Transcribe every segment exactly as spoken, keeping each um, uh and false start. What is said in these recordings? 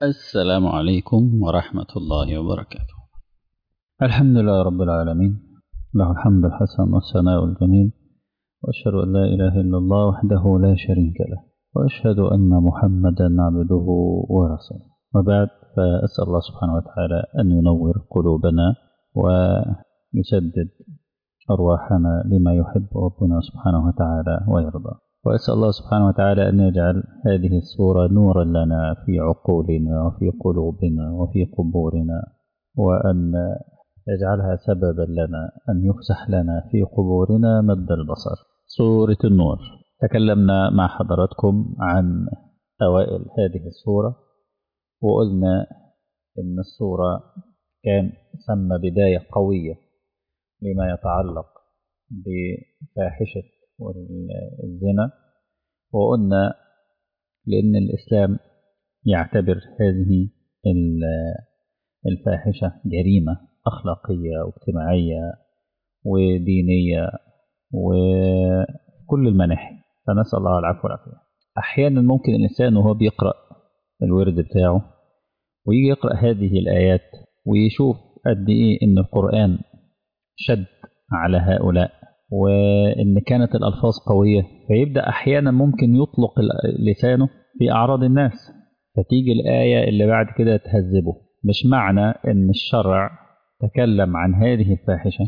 السلام عليكم ورحمة الله وبركاته. الحمد لله رب العالمين، له الحمد الحسن والثناء الجميل، وأشهد أن لا إله إلا الله وحده لا شريك له، وأشهد أن محمدا عبده ورسوله. وبعد، فأسأل الله سبحانه وتعالى أن ينور قلوبنا ويسدد أرواحنا لما يحب ربنا سبحانه وتعالى ويرضى. وأسأل الله سبحانه وتعالى أن يجعل هذه السورة نورا لنا في عقولنا وفي قلوبنا وفي قبورنا، وأن يجعلها سببا لنا أن يفسح لنا في قبورنا مد البصر. سورة النور، تكلمنا مع حضراتكم عن أوائل هذه السورة، وقلنا إن السورة كان سمى بداية قوية لما يتعلق بفاحشة والزنا، وقلنا لأن الإسلام يعتبر هذه الفاحشة جريمة أخلاقية واجتماعية ودينية وكل المناحي، فنسأل الله العفو والعافية. أحيانا ممكن الإنسان وهو بيقرأ الورد بتاعه ويجي يقرأ هذه الآيات ويشوف قد إيه إن القرآن شد على هؤلاء وإن كانت الألفاظ قوية، فيبدأ أحيانا ممكن يطلق لسانه في أعراض الناس، فتيجي الآية اللي بعد كده تهذبه. مش معنى إن الشرع تكلم عن هذه الفاحشة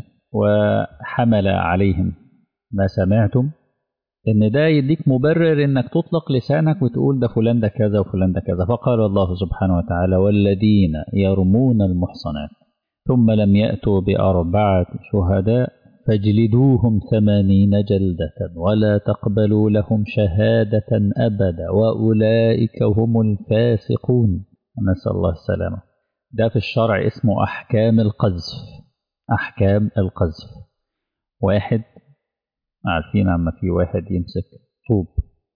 وحمل عليهم ما سمعتم إن ده يديك مبرر إنك تطلق لسانك وتقول ده فلان ده كذا وفلان ده كذا. فقال الله سبحانه وتعالى: والذين يرمون المحصنات ثم لم يأتوا بأربعة شهداء فاجلدوهم ثمانين جلدة ولا تقبلوا لهم شهادة أبدا وأولئك هم الفاسقون. نسأل الله السلامة. ده في الشرع اسمه أحكام القذف. أحكام القذف، واحد عارفين عما في واحد يمسك طوب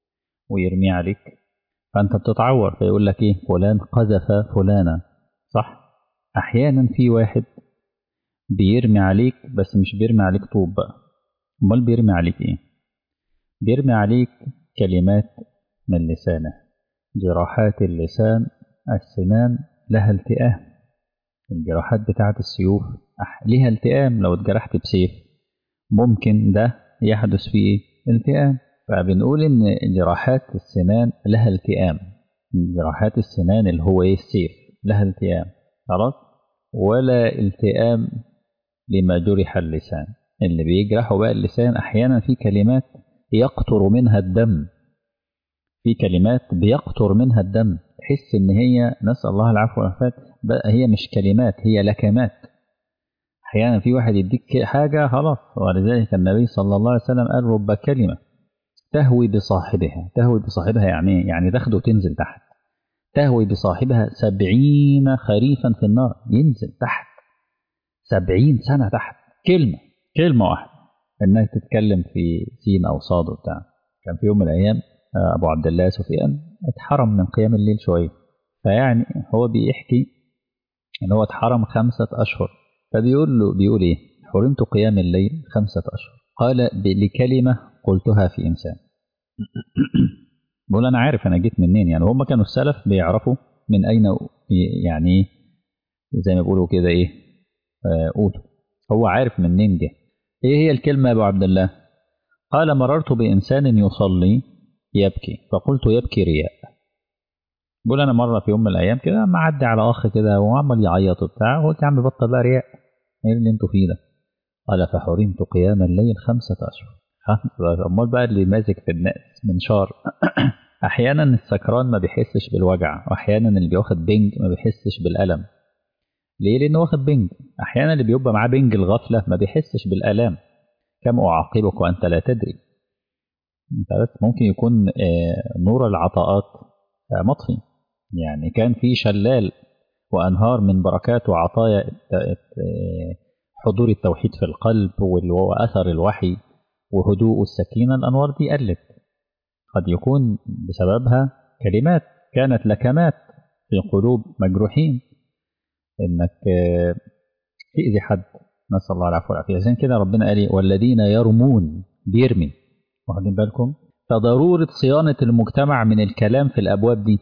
ويرمي عليك فأنت بتتعور، فيقول لك إيه؟ فلان قذف فلانا، صح؟ أحيانا في واحد بيرمي عليك بس مش بيرمي عليك طوب بقى، امال بيرمي عليك ايه؟ بيرمي عليك كلمات من لسانه. جراحات اللسان السنان لها التئام، الجراحات بتاعة السيوف لها التئام. لو اتجرحت بسيف ممكن ده يحدث فيه التئام، فبنقول ان جراحات السنان لها التئام. جراحات السنان اللي هو ايه؟ السيف لها التئام، خلاص؟ ولا التئام لما جرح اللسان. اللي بيجرحوا بقى اللسان أحيانا في كلمات يقطر منها الدم، في كلمات بيقطر منها الدم، تحس إن هي، نسأل الله العفو والعافية، بقى هي مش كلمات، هي لكمات. أحيانا في واحد يديك حاجة خلاص، ولذلك النبي صلى الله عليه وسلم قال: رب كلمة تهوي بصاحبها. تهوي بصاحبها يعني يعني تاخده وتنزل تحت. تهوي بصاحبها سبعين خريفا في النار، ينزل تحت سبعين سنة تحت. كلمة كلمة واحدة إنك تتكلم في سين أو صاد وبتاع. كان في يوم من الأيام أبو عبد الله سفيان اتحرم من قيام الليل شوية، فيعني هو بيحكي إن هو اتحرم خمسة أشهر، فبيقول له بيقول إيه؟ حرمت قيام الليل خمسة أشهر. قال: لكلمة قلتها في إنسان. بقول أنا عارف أنا جيت منين، يعني هم كانوا السلف بيعرفوا من أين، يعني زي ما بيقولوا كده إيه، أوتوا. هو عارف منين جه. ايه هي الكلمة يا ابو عبد الله؟ قال: مررت بإنسان يصلي يبكي فقلت يبكي رياء. بقول انا مرة في يوم من الايام كده معدي على اخ كده وعمل يعيط وبتاع، قلت يا عم بطل بقى رياء، ايه اللي انتوا فيه ده؟ قال: فحرمت قيام الليل خمسة اشهر. امال بقى اللي ماسك في الناس منشار. احيانا السكران ما بيحسش بالوجع، واحيانا اللي بياخد بنج ما بيحسش بالألم. ليه؟ لأنه واخد بنج. أحيانا اللي بيبقى معاه بنج الغفلة ما بيحسش بالآلام. كم أعاقبك وأنت لا تدري. أنت بس ممكن يكون نور العطاءات مطفي، يعني كان في شلال وأنهار من بركات وعطايا حضور التوحيد في القلب وأثر الوحي وهدوء السكينة، الأنوار دي قلت. قد يكون بسببها كلمات كانت لكمات في قلوب مجروحين، إنك تأذي حد، نسأل الله العفو والعافية. عشان كده ربنا قال: والذين يرمون، بيرمي، واخدين بالكم؟ فضرورة صيانة المجتمع من الكلام في الأبواب دي.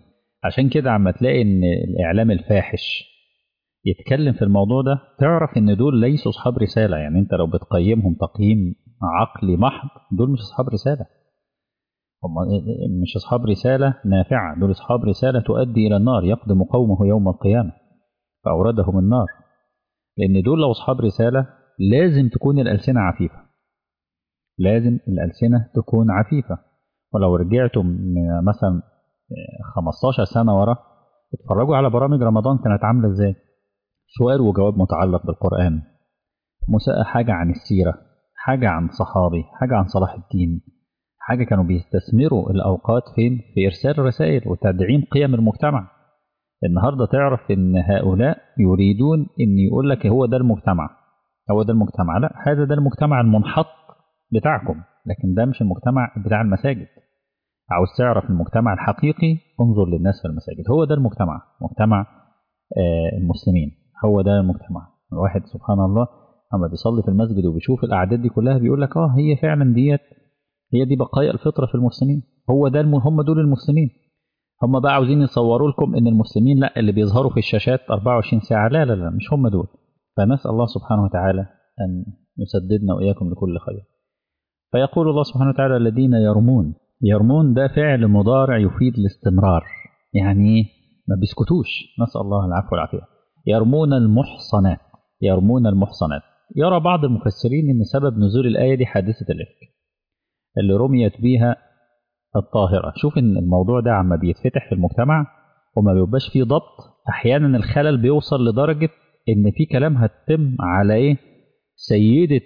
عشان كده عم تلاقي ان الاعلام الفاحش يتكلم في الموضوع ده، تعرف ان دول ليسوا اصحاب رساله. يعني انت لو بتقيمهم تقييم عقلي محض، دول مش اصحاب رساله، هم مش اصحاب رساله نافعه، دول اصحاب رساله تؤدي الى النار، يقدم قومه يوم القيامه فاوردهم النار. لان دول لو اصحاب رساله لازم تكون الالسنه عفيفه، لازم الالسنه تكون عفيفه. ولو رجعتم مثلا خمستاشر سنه ورا، اتفرجوا على برامج رمضان كانت عامله ازاي، سؤال وجواب متعلق بالقرآن، مساء حاجة عن السيرة، حاجة عن صحابي، حاجة عن صلاح الدين، حاجة كانوا بيستثمروا الأوقات فين؟ في إرسال رسائل وتدعيم قيم المجتمع. النهاردة تعرف إن هؤلاء يريدون إن يقول لك هو ده المجتمع، هو ده المجتمع. لا، هذا ده المجتمع المنحط بتاعكم، لكن ده مش المجتمع بتاع المساجد. عاوز تعرف المجتمع الحقيقي، انظر للناس في المساجد، هو ده المجتمع، مجتمع آه المسلمين، هو ده المجتمع. الواحد سبحان الله اما بيصلي في المسجد وبيشوف الاعداد دي كلها بيقول لك اه هي فعلا ديت، هي دي بقايا الفطره في المسلمين، هو ده الم... هم دول المسلمين. هم بقى عاوزين يصوروا لكم ان المسلمين لا اللي بيظهروا في الشاشات أربعة وعشرين ساعه، لا لا لا، مش هم دول. فنسال الله سبحانه وتعالى ان يسددنا واياكم لكل خير. فيقول الله سبحانه وتعالى الذين يرمون. يرمون ده فعل مضارع يفيد الاستمرار، يعني ما بيسكتوش، نسال الله العفو والعافيه. يرمون المحصنات، يرمون المحصنات. يرى بعض المفسرين ان سبب نزول الايه دي حادثه الافك اللي رميت بيها الطاهره. شوف ان الموضوع ده عما بيتفتح في المجتمع وما بيبقاش فيه ضبط، احيانا الخلل بيوصل لدرجه ان في كلام هتتم على ايه، سيده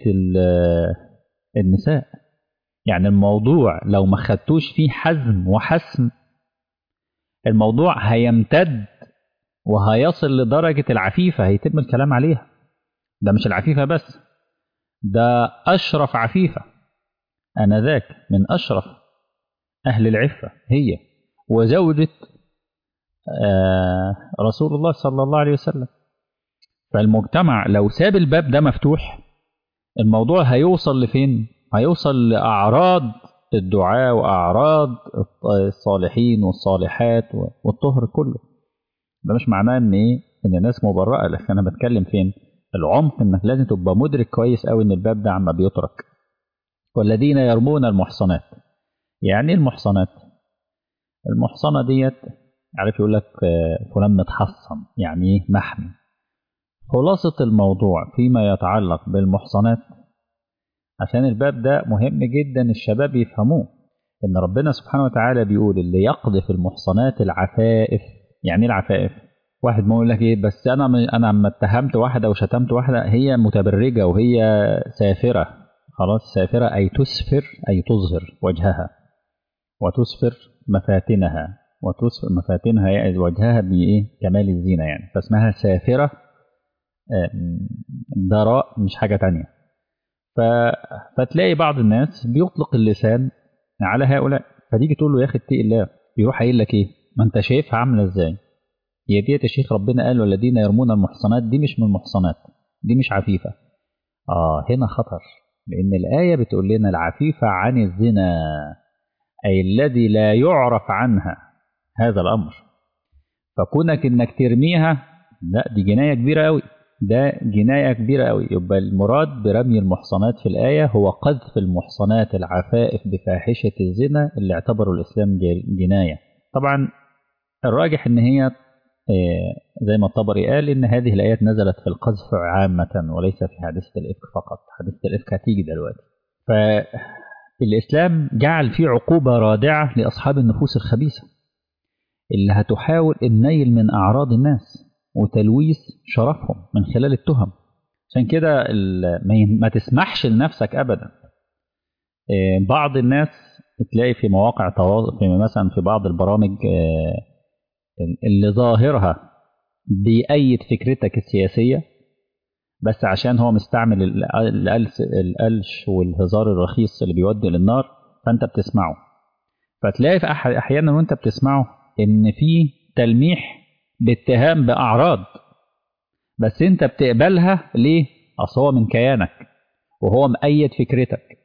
النساء. يعني الموضوع لو ما خدتوش فيه حزم وحسم، الموضوع هيمتد وهيصل لدرجه العفيفه هيتم الكلام عليها. ده مش العفيفة بس، ده أشرف عفيفة آنذاك، من أشرف أهل العفة هي وزوجة آه رسول الله صلى الله عليه وسلم. فالمجتمع لو ساب الباب ده مفتوح، الموضوع هيوصل لفين؟ هيوصل لأعراض الدعاء وأعراض الصالحين والصالحات والطهر كله. ده مش معناه إن إيه إن الناس مبرئة، لكن أنا بتكلم فين؟ العمق، انك لازم تبقى مدرك كويس قوي ان الباب ده عم بيترك. والذين يرمون المحصنات. يعني المحصنات، المحصنه ديت عارف يقول لك فلان متحصن، يعني ايه؟ محمي. خلاصه الموضوع فيما يتعلق بالمحصنات، عشان الباب ده مهم جدا الشباب يفهموه، ان ربنا سبحانه وتعالى بيقول اللي يقذف المحصنات العفائف. يعني ايه العفائف؟ واحد ما يقول لك ايه، بس انا انا لما اتهمت واحده وشتمت واحده هي متبرجه وهي سافره. خلاص، سافره اي تسفر، اي تظهر وجهها وتسفر مفاتنها، وتسفر مفاتنها يعني وجهها بايه؟ كمال الزينه يعني، فاسمها سافره. دراء مش حاجه تانية. ف... فتلاقي بعض الناس بيطلق اللسان على هؤلاء، فتيجي تقول له يا اخي اتقي الله، يروح قايل لك ايه؟ ما انت شايفها عامله ازاي. هي ديت يا شيخ ربنا قال والذين يرمون المحصنات، دي مش من المحصنات، دي مش عفيفة. آه هنا خطر، لأن الآية بتقول لنا العفيفة عن الزنا، أي الذي لا يعرف عنها هذا الأمر. فكونك إنك ترميها، لا دي جناية كبيرة أوي، ده جناية كبيرة أوي. يبقى المراد برمي المحصنات في الآية هو قذف المحصنات العفائف بفاحشة الزنا اللي اعتبره الإسلام جناية. طبعا الراجح إن هي زي ما الطبري قال إن هذه الآيات نزلت في القذف عامة وليس في حادثة الإفك فقط. حادثة الإفك هتيجي دلوقتي. فالإسلام جعل فيه عقوبة رادعة لأصحاب النفوس الخبيثة اللي هتحاول النيل من أعراض الناس وتلويث شرفهم من خلال التهم. عشان كده ما تسمحش لنفسك أبدا. بعض الناس تلاقي في مواقع تواصل، في مثلا في بعض البرامج اللي ظاهرها بيأيد فكرتك السياسية، بس عشان هو مستعمل القلش والهزار الرخيص اللي بيودي للنار فأنت بتسمعه. فتلاقي في أحيانا وأنت بتسمعه إن في تلميح باتهام بأعراض، بس أنت بتقبلها ليه؟ أصل هو من كيانك وهو مأيد فكرتك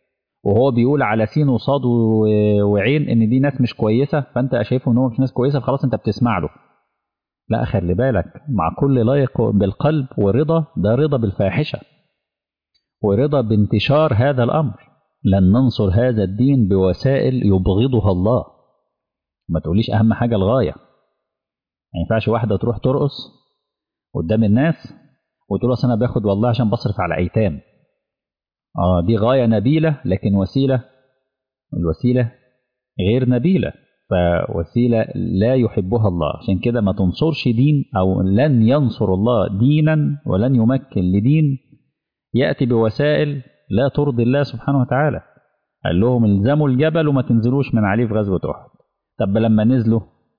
وهو بيقول على سين وصاد وعين ان دي ناس مش كويسه، فانت شايفه ان هو مش ناس كويسه فخلاص انت بتسمع له. لا، خلي بالك، مع كل لائق بالقلب ورضا، ده رضا بالفاحشه ورضا بانتشار هذا الامر. لن ننصر هذا الدين بوسائل يبغضها الله. ما تقوليش اهم حاجه الغايه. ما ينفعش واحده تروح ترقص قدام الناس وتقول اصل انا باخد والله عشان بصرف على ايتام. اه دي غايه نبيله، لكن وسيله، الوسيله غير نبيله، فوسيله لا يحبها الله. عشان كده ما تنصرش دين، او لن ينصر الله دينا ولن يمكن لدين ياتي بوسائل لا ترضي الله سبحانه وتعالى. قال لهم الزموا الجبل وما تنزلوش من عليه في غزوه احد. طب لما نزلوا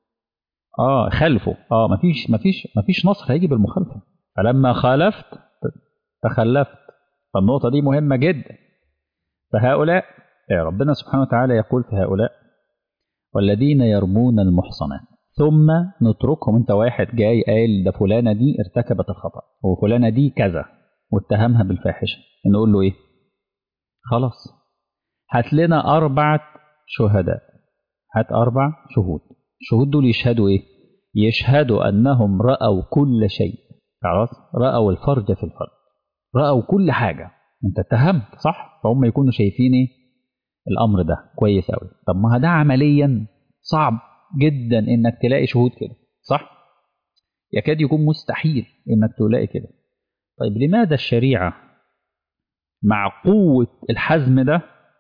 اه خلفوا، اه مفيش مفيش مفيش نصر هيجي بالمخالفه. فلما خالفت تخلفت. فالنقطه دي مهمه جدا. فهؤلاء ربنا سبحانه وتعالى يقول في هؤلاء: والذين يرمون المحصنات ثم نتركهم. انت واحد جاي قايل ده فلانه دي ارتكبت الخطا وفلانه دي كذا واتهمها بالفاحشه، نقول له ايه؟ خلاص هات لنا اربعه شهداء، هات اربع شهود. الشهود دول يشهدوا ايه؟ يشهدوا انهم راوا كل شيء. خلاص، راوا الفرج في الفرج، راوا كل حاجه. انت اتهمت صح، فهم يكونوا شايفين ايه؟ الامر ده كويس قوي. طب ما ده عمليا صعب جدا انك تلاقي شهود كده، صح؟ يكاد يكون مستحيل انك تلاقي كده. طيب لماذا الشريعه مع قوه الحزم ده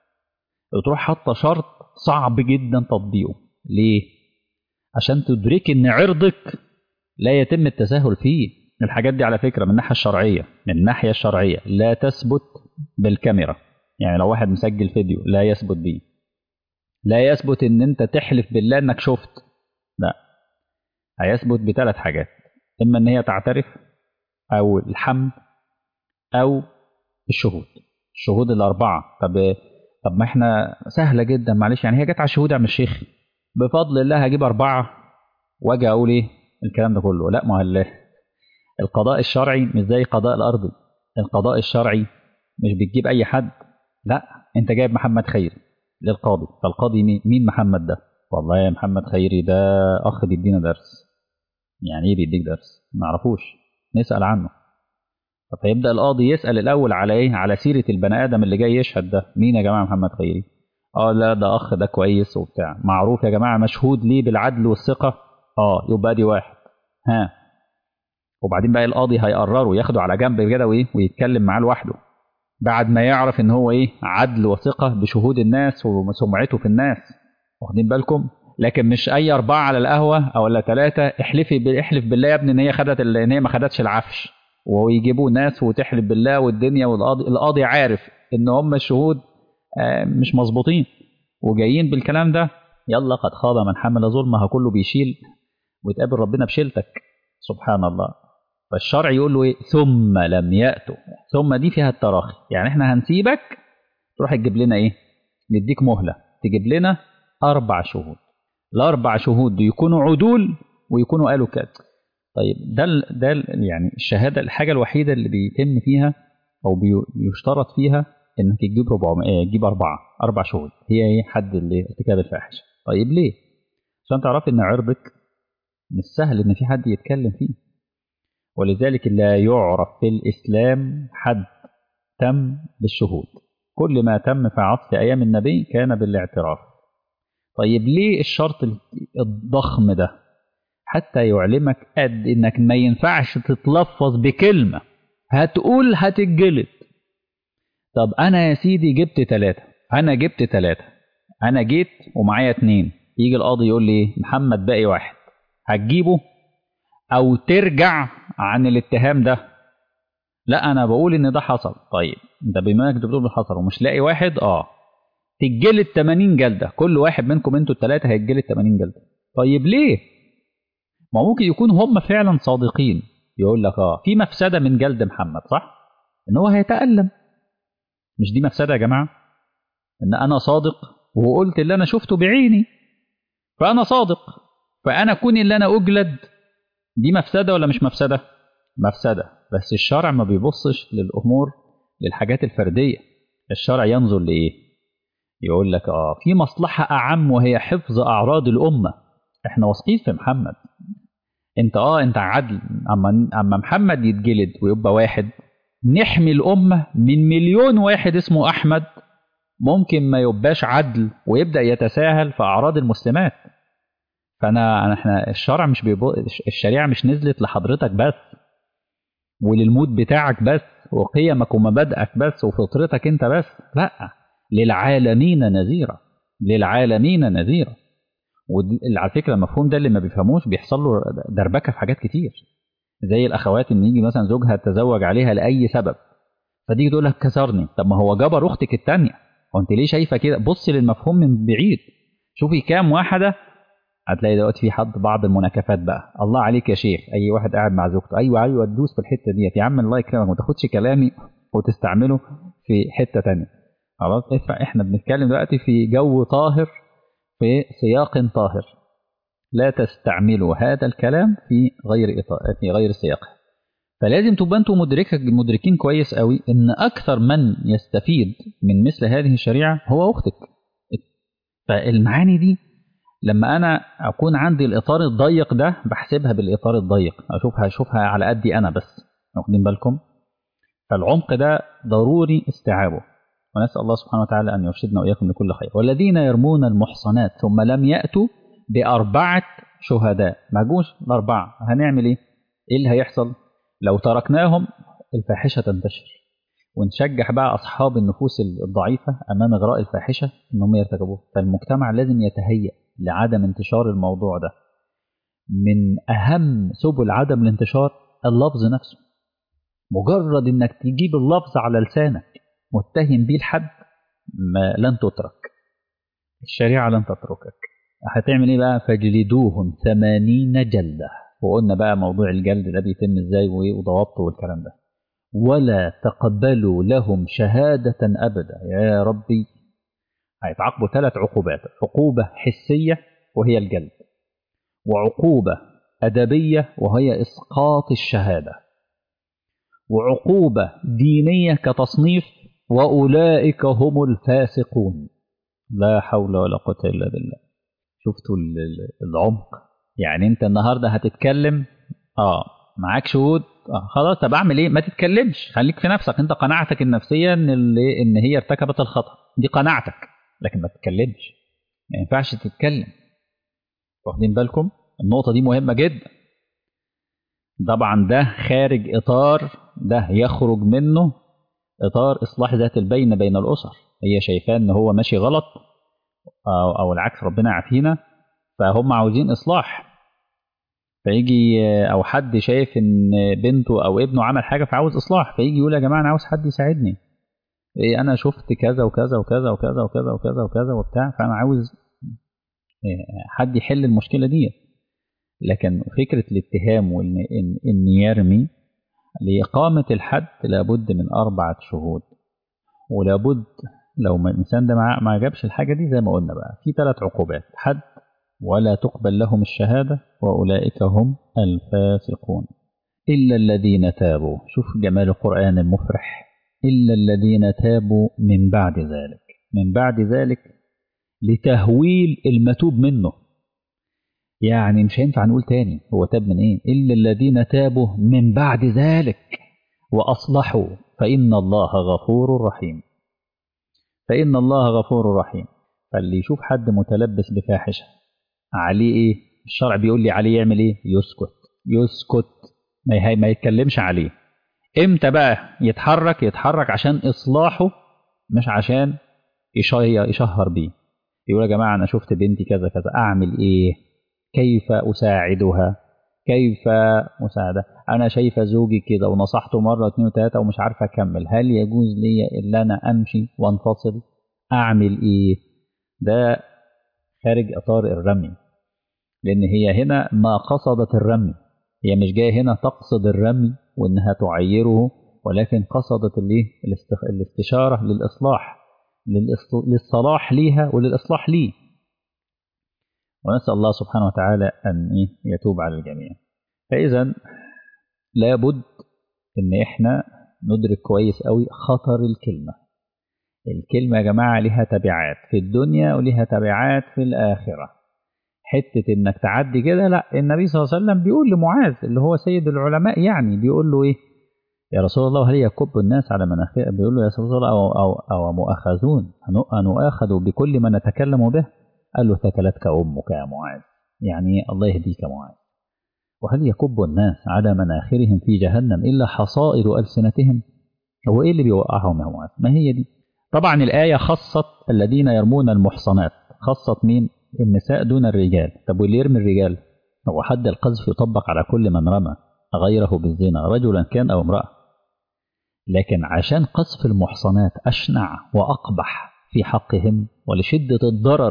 بتروح حاطه شرط صعب جدا تطبيقه؟ ليه؟ عشان تدرك ان عرضك لا يتم التساهل فيه. الحاجات دي على فكره من الناحيه الشرعيه، من الناحيه الشرعيه لا تثبت بالكاميرا. يعني لو واحد مسجل فيديو لا يثبت بيه، لا يثبت ان انت تحلف بالله انك شفت، لا، هيثبت بثلاث حاجات: اما ان هي تعترف، او الحمل، او الشهود. الشهود الاربعه. طب طب ما احنا سهله جدا، معلش يعني هي جت على الشهود يا عم الشيخ، بفضل الله هجيب اربعه واجي اقول ايه الكلام ده كله؟ لا، ما هو القضاء الشرعي مش زي القضاء الارضي. القضاء الشرعي مش بتجيب اي حد، لا، انت جايب محمد خيري للقاضي، فالقاضي مين محمد ده؟ والله يا محمد خيري ده اخ بيدينا درس. يعني ايه بيديك درس؟ ما نعرفوش، نسال عنه. فيبدا القاضي يسال الاول على ايه؟ على سيره البني ادم اللي جاي يشهد ده، مين يا جماعه محمد خيري؟ اه لا ده اخ ده كويس وبتاع، معروف يا جماعه، مشهود ليه بالعدل والثقه، اه يبقى دي واحد. ها، وبعدين بقى القاضي هيقرره ياخده على جنب كده وايه ويتكلم معاه لوحده بعد ما يعرف ان هو ايه عدل وثقه بشهود الناس وسمعته في الناس. واخدين بالكم؟ لكن مش اي اربعه على القهوه او ولا ثلاثه احلفي احلف بالله يا ابني ان هي خدت ان هي ما خدتش العفش، ويجيبوا ناس وتحلف بالله والدنيا، والقاضي القاضي عارف ان هم الشهود مش مظبوطين وجايين بالكلام ده. يلا قد خاب من حمل ظلمها، كله بيشيل ويتقابل ربنا بشيلتك. سبحان الله. فالشرع يقول له ايه؟ ثم لم يأتوا. ثم دي فيها التراخي، يعني احنا هنسيبك تروح تجيب لنا ايه؟ نديك مهلة تجيب لنا اربع شهود. الاربع شهود دي يكونوا عدول ويكونوا قالوا كده. طيب ده ال ده ال يعني الشهاده الحاجه الوحيده اللي بيتم فيها او بيشترط فيها انك تجيب ربعمية، تجيب اربعه اربع شهود، هي ايه؟ حد اللي ارتكاب الفاحشه. طيب ليه؟ عشان تعرف ان عرضك مش سهل ان في حد يتكلم فيه. ولذلك لا يعرف في الاسلام حد تم بالشهود. كل ما تم في عصر ايام النبي كان بالاعتراف. طيب ليه الشرط الضخم ده؟ حتى يعلمك قد انك ما ينفعش تتلفظ بكلمة هتقول هتتجلد. طب انا يا سيدي جبت ثلاثة، انا جبت ثلاثة، انا جيت ومعايا اتنين، يجي القاضي يقول لي محمد باقي واحد، هتجيبه او ترجع عن الاتهام ده؟ لا انا بقول ان ده حصل. طيب انت بما انك بتقول حصل ومش لاقي واحد، اه تتجلد ثمانين جلدة، كل واحد منكم انتوا الثلاثة هيتجلد ثمانين جلدة. طيب ليه؟ ما ممكن يكون هم فعلا صادقين، يقول لك اه في مفسدة من جلد محمد، صح؟ ان هو هيتألم. مش دي مفسدة يا جماعة؟ ان انا صادق وقلت اللي انا شفته بعيني، فانا صادق، فانا كوني اللي انا اجلد دي مفسدة ولا مش مفسدة؟ مفسدة. بس الشرع ما بيبصش للامور للحاجات الفردية. الشرع ينظر لايه؟ يقول لك اه في مصلحة أعم وهي حفظ أعراض الأمة. احنا واثقين في محمد. انت اه انت عدل، اما اما محمد يتجلد ويبقى واحد، نحمي الأمة من مليون واحد اسمه أحمد ممكن ما يبقاش عدل ويبدأ يتساهل في أعراض المسلمات. فأنا احنا الشرع مش بيبو... الشريعة مش نزلت لحضرتك بس وللمود بتاعك بس وقيمك ومبادئك بس وفطرتك انت بس، لا، للعالمين نذيرا، للعالمين نذيرا. وعلى فكرة المفهوم ده اللي ما بيفهموش بيحصل له دربكة في حاجات كتير، زي الأخوات إن يجي مثلا زوجها تزوج عليها لأي سبب، فتيجي تقول لك كسرني. طب ما هو جبر أختك التانية، هو أنت ليه شايفة كده؟ بصي للمفهوم من بعيد، شوفي كام واحدة. هتلاقي دلوقتي في حد بعض المناكفات بقى، الله عليك يا شيخ، اي واحد قاعد مع زوجته، ايوه ايوه تدوس في الحته ديت يا عم، الله يكرمك ما تاخدش كلامي وتستعمله في حته تانية. خلاص، احنا بنتكلم دلوقتي في جو طاهر في سياق طاهر، لا تستعملوا هذا الكلام في غير إطار في غير سياقه. فلازم تبقى انتم مدركك مدركين كويس قوي ان اكثر من يستفيد من مثل هذه الشريعه هو اختك. فالمعاني دي لما انا اكون عندي الاطار الضيق ده بحسبها بالاطار الضيق، اشوفها اشوفها على قدي انا بس، واخدين بالكم؟ فالعمق ده ضروري استيعابه، ونسال الله سبحانه وتعالى ان يرشدنا واياكم لكل خير. والذين يرمون المحصنات ثم لم ياتوا باربعه شهداء، ما جوش الاربعه، هنعمل ايه؟ ايه اللي هيحصل لو تركناهم؟ الفاحشه تنتشر، ونشجع بقى اصحاب النفوس الضعيفه امام اغراء الفاحشه انهم يرتكبوه. فالمجتمع لازم يتهيأ لعدم انتشار الموضوع ده. من أهم سبل عدم الانتشار اللفظ نفسه، مجرد إنك تجيب اللفظ على لسانك متهم بيه لحد ما لن تترك، الشريعة لن تتركك. هتعمل إيه بقى؟ فاجلدوهم ثمانين جلدة. وقلنا بقى موضوع الجلد ده بيتم إزاي وضوابطه والكلام ده. ولا تقبلوا لهم شهادة أبدا. يا ربي، هيتعاقبوا ثلاث عقوبات: عقوبة حسية وهي الجلد، وعقوبة أدبية وهي إسقاط الشهادة، وعقوبة دينية كتصنيف، وأولئك هم الفاسقون. لا حول ولا قوة إلا بالله. شفتوا العمق؟ يعني أنت النهاردة هتتكلم آه معاك شهود، آه خلاص، طب أعمل إيه؟ ما تتكلمش، خليك في نفسك. أنت قناعتك النفسية إن اللي إن هي ارتكبت الخطأ، دي قناعتك، لكن ما تتكلمش، ما ينفعش تتكلم. واخدين بالكم؟ النقطة دي مهمة جدا. طبعا ده خارج إطار، ده يخرج منه إطار إصلاح ذات البين بين الأسر. هي شايفاه إن هو ماشي غلط أو, أو العكس، ربنا يعافينا، فهم عاوزين إصلاح. فيجي أو حد شايف إن بنته أو ابنه عمل حاجة فعاوز إصلاح، فيجي يقول يا جماعة أنا عاوز حد يساعدني، إيه أنا شفت كذا وكذا وكذا وكذا وكذا وكذا وكذا وبتاع، فأنا عاوز حد يحل المشكلة دي. لكن فكرة الاتهام وإن إن, إن يرمي، لإقامة الحد لابد من أربعة شهود، ولابد لو ما الإنسان ده ما جابش الحاجة دي زي ما قلنا بقى في ثلاث عقوبات: حد، ولا تقبل لهم الشهادة، وأولئك هم الفاسقون. إلا الذين تابوا، شوف جمال القرآن المفرح، إلا الذين تابوا من بعد ذلك، من بعد ذلك لتهويل المتوب منه. يعني مش هينفع نقول تاني هو تاب من ايه، إلا الذين تابوا من بعد ذلك وأصلحوا فإن الله غفور رحيم، فإن الله غفور رحيم. فاللي يشوف حد متلبس بفاحشة عليه ايه؟ الشرع بيقول لي عليه يعمل ايه؟ يسكت، يسكت، ما, ما يتكلمش عليه. امتى بقى يتحرك؟ يتحرك عشان إصلاحه، مش عشان يشهر بيه. يقول يا جماعة أنا شفت بنتي كذا كذا، أعمل ايه؟ كيف أساعدها؟ كيف مساعدة؟ أنا شايفة زوجي كده ونصحته مرة اثنين وثلاثة ومش عارفة أكمل، هل يجوز لي إلا أنا أمشي وانفصل؟ أعمل إيه؟ ده خارج إطار الرمي، لأن هي هنا ما قصدت الرمي، هي مش جاية هنا تقصد الرمي وإنها تعيره، ولكن قصدت الاستشارة للإصلاح، للصلاح ليها وللإصلاح ليه. ونسأل الله سبحانه وتعالى أن يتوب على الجميع. فإذا لابد إن إحنا ندرك كويس قوي خطر الكلمة. الكلمة يا جماعة لها تبعات في الدنيا ولها تبعات في الآخرة. حتة إنك تعدي كده لا، النبي صلى الله عليه وسلم بيقول لمعاذ اللي هو سيد العلماء، يعني بيقول له إيه يا رسول الله هل يكب الناس على مناخير، بيقول له يا رسول الله أو, أو, أو مؤاخذون أنؤاخذ بكل ما نتكلم به؟ قال له ثكلتك أمك يا معاذ، يعني الله يهديك يا معاذ. وهل يكب الناس على مناخرهم في جهنم إلا حصائر ألسنتهم؟ هو إيه اللي بيوقعهم يا معاذ؟ ما هي دي. طبعا الآية خصت الذين يرمون المحصنات، خصت مين؟ النساء دون الرجال. طب واللي يرمي الرجال؟ هو حد القذف يطبق على كل من رمى غيره بالزنا رجلا كان أو امرأة، لكن عشان قذف المحصنات أشنع وأقبح في حقهم ولشدة الضرر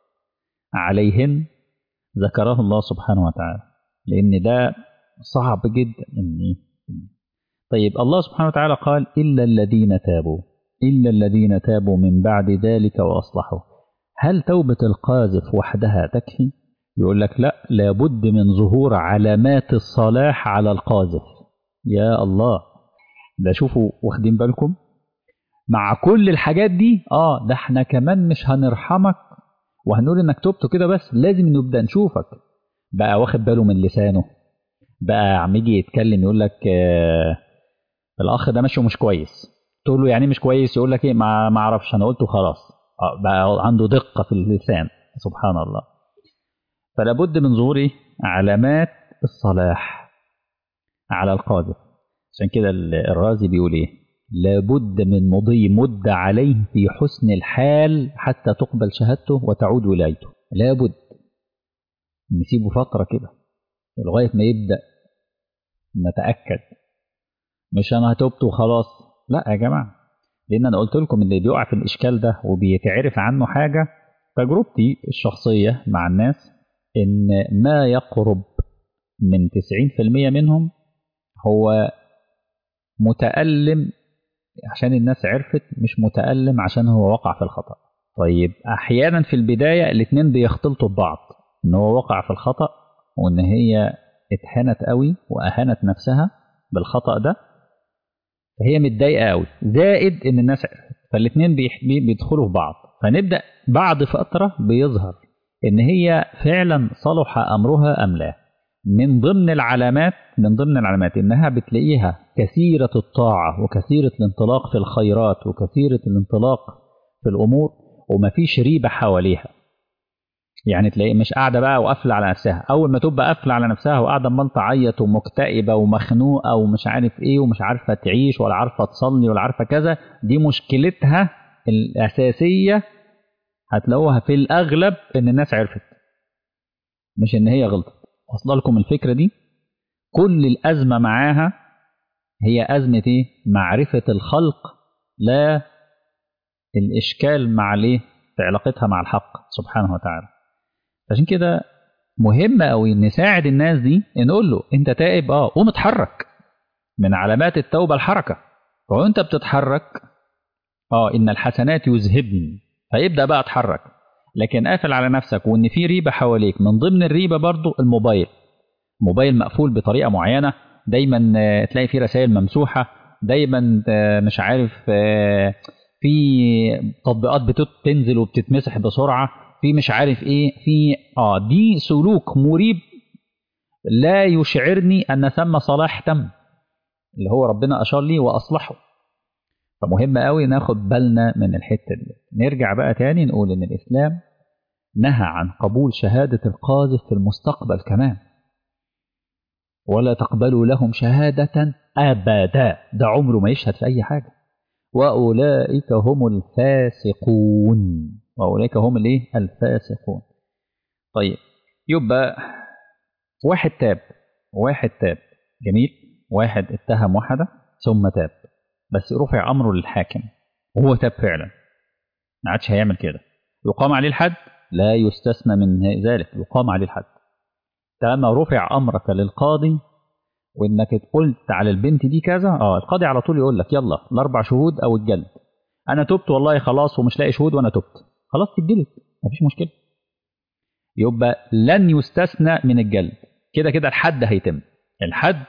عليهن ذكره الله سبحانه وتعالى، لأن ده صعب جدا. إن طيب الله سبحانه وتعالى قال إلا الذين تابوا، إلا الذين تابوا من بعد ذلك وأصلحوا. هل توبة القاذف وحدها تكفي؟ يقول لك لا، لابد من ظهور علامات الصلاح على القاذف. يا الله، ده شوفوا واخدين بالكم مع كل الحاجات دي اه ده احنا كمان مش هنرحمك وهنقول انك تبت كده بس، لازم نبدا نشوفك بقى واخد باله من لسانه، بقى عم يجي يتكلم يقول لك آه الاخ ده ماشي ومش كويس، تقول له يعني مش كويس، يقول لك ايه ما ما اعرفش انا قلته خلاص. آه بقى عنده دقه في اللسان سبحان الله. فلا بد من ظهور إيه؟ علامات الصلاح على القاذف. عشان كده الرازي بيقول ايه لابد من مضي مدة عليه في حسن الحال حتى تقبل شهادته وتعود ولايته. لابد نسيبه فترة كده لغاية ما يبدأ نتأكد، مش أنا هتوبت وخلاص. لا يا جماعة، لأن أنا قلت لكم اللي بيقع في الإشكال ده وبيتعرف عنه حاجة، تجربتي الشخصية مع الناس إن ما يقرب من تسعين في المية منهم هو متألم عشان الناس عرفت، مش متألم عشان هو وقع في الخطأ. طيب أحيانا في البداية الاتنين بيختلطوا ببعض، إن هو وقع في الخطأ وإن هي اتهنت قوي وأهانت نفسها بالخطأ ده، فهي متضايقة قوي، زائد إن الناس عرفت، فالاتنين بيدخلوا في بعض. فنبدأ بعد فترة بيظهر إن هي فعلا صلح أمرها أم لا. من ضمن العلامات من ضمن العلامات إنها بتلاقيها كثيرة الطاعة وكثيرة الانطلاق في الخيرات وكثيرة الانطلاق في الأمور ومفيش ريبة حواليها. يعني تلاقي مش قاعدة بقى وقافلة على نفسها، أول ما تبقى قافلة على نفسها وقاعدة عمال تعيط ومكتئبة ومخنوقة ومش عارف إيه ومش عارفة تعيش ولا عارفة تصلي ولا عارفة كذا، دي مشكلتها الأساسية هتلاقوها في الأغلب إن الناس عرفت، مش إن هي غلطت. وصل لكم الفكرة دي؟ كل الأزمة معاها هي أزمة إيه؟ معرفة الخلق، لا الإشكال مع ليه في علاقتها مع الحق سبحانه وتعالى. عشان كده مهم أوي نساعد الناس دي، نقول له أنت تائب أه قوم اتحرك. من علامات التوبة الحركة، وأنت بتتحرك أه إن الحسنات يذهبن، فيبدأ بقى اتحرك. لكن قافل على نفسك وإن في ريبة حواليك، من ضمن الريبة برضو الموبايل، موبايل مقفول بطريقة معينة، دايما تلاقي فيه رسائل ممسوحة، دايما مش عارف في تطبيقات بتنزل وبتتمسح بسرعة، في مش عارف ايه، في اه دي سلوك مريب لا يشعرني ان ثم صلاح تم اللي هو ربنا اشار لي واصلحه. فمهم قوي ناخد بالنا من الحتة دي. نرجع بقى تاني نقول ان الاسلام نهى عن قبول شهادة القاذف في المستقبل كمان، ولا تقبلوا لهم شهادة أبدا، ده عمره ما يشهد في أي حاجة، وأولئك هم الفاسقون، وأولئك هم الايه الفاسقون. طيب يبقى واحد تاب واحد تاب جميل، واحد اتهم واحدة ثم تاب، بس رفع أمره للحاكم وهو تاب فعلا، ما عادش هيعمل كده، يقام عليه الحد، لا يستثنى من ذلك، يقام عليه الحد. لما رفع أمرك للقاضي وانك قلت على البنت دي كذا، اه القاضي على طول يقول لك يلا الاربع شهود او الجلد. انا تبت والله خلاص ومش لاقي شهود وانا تبت، خلاص تتجلد مفيش مشكله. يبقى لن يستثنى من الجلد، كده كده الحد هيتم، الحد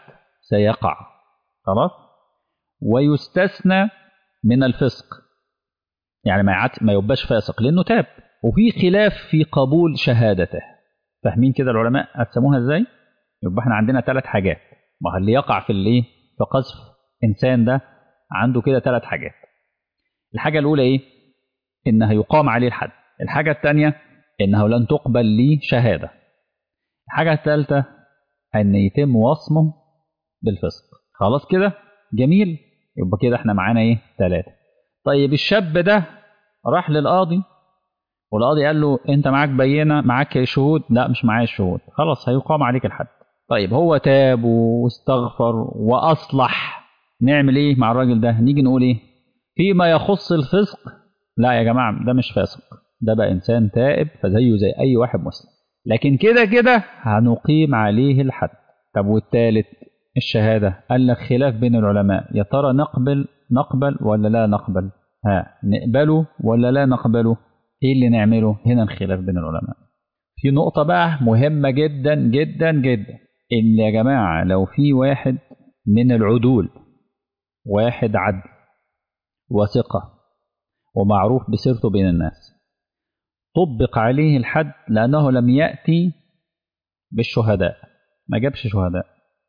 سيقع خلاص. ويستثنى من الفسق، يعني ما يعت... ما يبقاش فاسق لأنه تاب. وفي خلاف في قبول شهادته. فاهمين كده العلماء قسموها ازاي؟ يبقى احنا عندنا ثلاث حاجات. ما اللي يقع في الايه في قذف انسان ده عنده كده ثلاث حاجات. الحاجة الأولى ايه؟ إنها يقام عليه الحد. الحاجة الثانية إنه لن تقبل لي شهادة. الحاجة الثالثة أن يتم وصمه بالفسق. خلاص كده جميل. يبقى كده احنا معانا ايه؟ ثلاثة. طيب الشاب ده راح للقاضي والقاضي قال له انت معاك بينة، معاك شهود؟ لا مش معايا الشهود. خلاص هيقام عليك الحد. طيب هو تاب واستغفر وأصلح، نعمل ايه مع الراجل ده؟ نيجي نقول ايه فيما يخص الفسق؟ لا يا جماعة ده مش فاسق، ده بقى إنسان تائب فزيه زي أي واحد مسلم، لكن كده كده هنقيم عليه الحد. طب والثالث الشهادة، قال لك خلاف بين العلماء، يا ترى نقبل نقبل ولا لا نقبل؟ ها نقبله ولا لا نقبله؟ ايه اللي نعمله؟ هنا الخلاف بين العلماء. في نقطة بقى مهمة جدا جدا جدا، ان يا جماعة لو في واحد من العدول، واحد عدل وثقة ومعروف بسيرته بين الناس، طبق عليه الحد لأنه لم يأتي بالشهداء، ما جابش شهداء،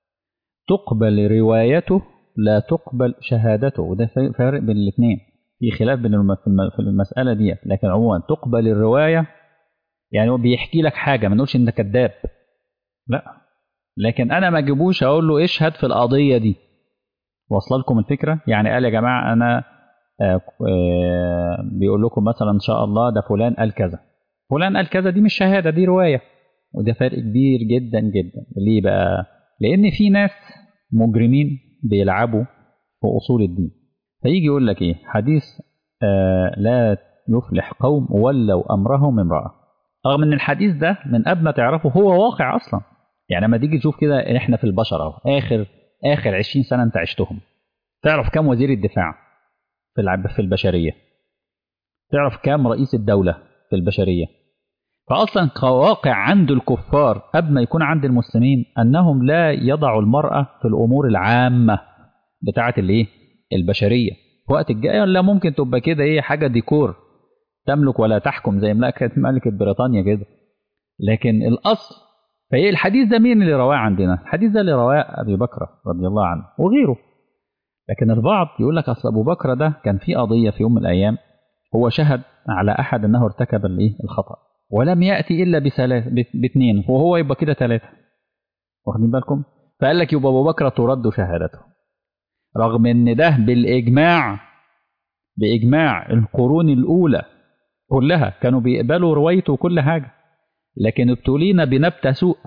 تقبل روايته لا تقبل شهادته. وده فارق بين الاثنين، في خلاف بين في المسألة دي، لكن عموما تقبل الرواية. يعني هو بيحكي لك حاجة، ما نقولش انت كذاب، لا، لكن انا ما اجيبوش اقول له اشهد في القضية دي. واصله لكم الفكرة؟ يعني قال يا جماعة انا آه آه بيقول لكم مثلا ان شاء الله ده فلان قال كذا، فلان قال كذا، دي مش شهادة، دي رواية. وده فرق كبير جدا جدا. ليه بقى؟ لان في ناس مجرمين بيلعبوا في اصول الدين، فيجي يقول لك ايه حديث آه لا يفلح قوم ولوا امرهم امرأة، رغم ان الحديث ده من قبل ما تعرفه هو واقع اصلا. يعني لما تيجي تشوف كده احنا في البشر اهو، اخر اخر عشرين سنة انت عشتهم، تعرف كم وزير الدفاع في في البشرية؟ تعرف كم رئيس الدولة في البشرية؟ فأصلا كواقع عند الكفار قبل ما يكون عند المسلمين أنهم لا يضعوا المرأة في الأمور العامة بتاعة الايه البشرية. في وقت الجاية لا ممكن تبقى كده ايه حاجة ديكور تملك ولا تحكم زي ملكة ملكة بريطانيا كده، لكن الأصل. فايه الحديث ده مين اللي رواه عندنا؟ الحديث ده اللي رواه أبي بكر رضي الله عنه وغيره. لكن البعض يقول لك أصل أبو بكر ده كان في قضية في يوم من الأيام، هو شهد على أحد أنه ارتكب الايه الخطأ، ولم يأتي إلا بثلاث باثنين، وهو يبقى كده ثلاثة. واخدين بالكم؟ فقال لك يبقى أبو بكر ترد شهادته، رغم ان ده بالاجماع باجماع القرون الاولى كلها كانوا بيقبلوا روايته وكل حاجه، لكن ابتلينا بنبته سوء،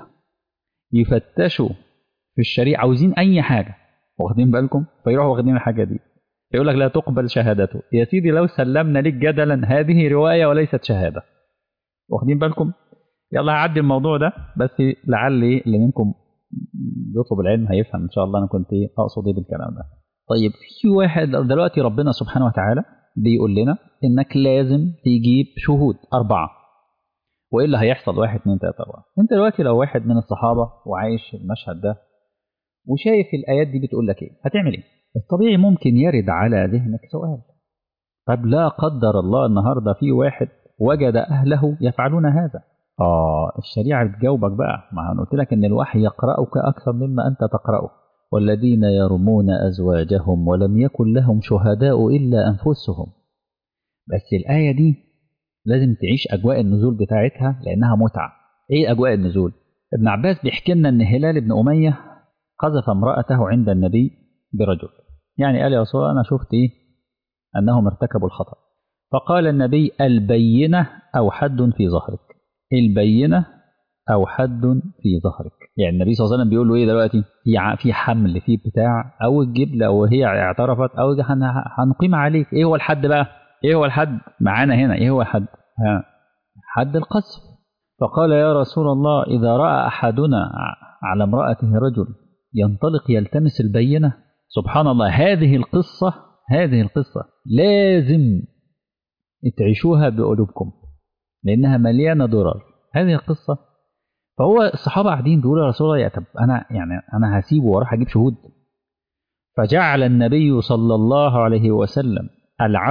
يفتشوا في الشريعه عاوزين اي حاجه، واخدين بالكم؟ فيروحوا واخدين الحاجه دي، يقول لك لا تقبل شهادته. يا سيدي لو سلمنا لك جدلا هذه روايه وليست شهاده، واخدين بالكم؟ يلا هعدي الموضوع ده، بس لعل اللي منكم يطلب العلم هيفهم ان شاء الله انا كنت اقصد ايه بالكلام ده. طيب في واحد دلوقتي ربنا سبحانه وتعالى بيقول لنا انك لازم تجيب شهود اربعه، والا هيحصل واحد اتنين تلاته اربعه. انت دلوقتي لو واحد من الصحابه وعايش المشهد ده وشايف الايات دي بتقول لك ايه، هتعمل ايه؟ الطبيعي ممكن يرد على ذهنك سؤال، طب لا قدر الله النهارده في واحد وجد اهله يفعلون هذا، اه الشريعه بتجاوبك بقى. ما انا قلت لك ان الوحي يقرأك اكثر مما انت تقرأه. والذين يرمون ازواجهم ولم يكن لهم شهداء الا انفسهم. بس الايه دي لازم تعيش اجواء النزول بتاعتها لانها متعه. ايه اجواء النزول؟ ابن عباس بيحكي لنا ان هلال بن اميه قذف امراته عند النبي برجل، يعني قال يا رسول الله انا شفت ايه انهم ارتكبوا الخطأ، فقال النبي البينه او حد في ظهرك، البينه او حد في ظهرك. يعني النبي صلى الله عليه وسلم بيقول له ايه دلوقتي؟ في في حمل في بتاع، او تجيب لو هي اعترفت او هنقيم عليك. ايه هو الحد بقى؟ ايه هو الحد معانا هنا؟ ايه هو الحد؟ ها حد القذف. فقال يا رسول الله اذا راى احدنا على امراته رجل ينطلق يلتمس البينه. سبحان الله، هذه القصه هذه القصه لازم تعيشوها بقلوبكم لانها مليانه ضرر. هذه القصه، فهو الصحابه قاعدين بيقولوا يا رسول الله يا طب انا يعني انا هسيبه واروح اجيب شهود؟ فجعل النبي صلى الله عليه وسلم العبد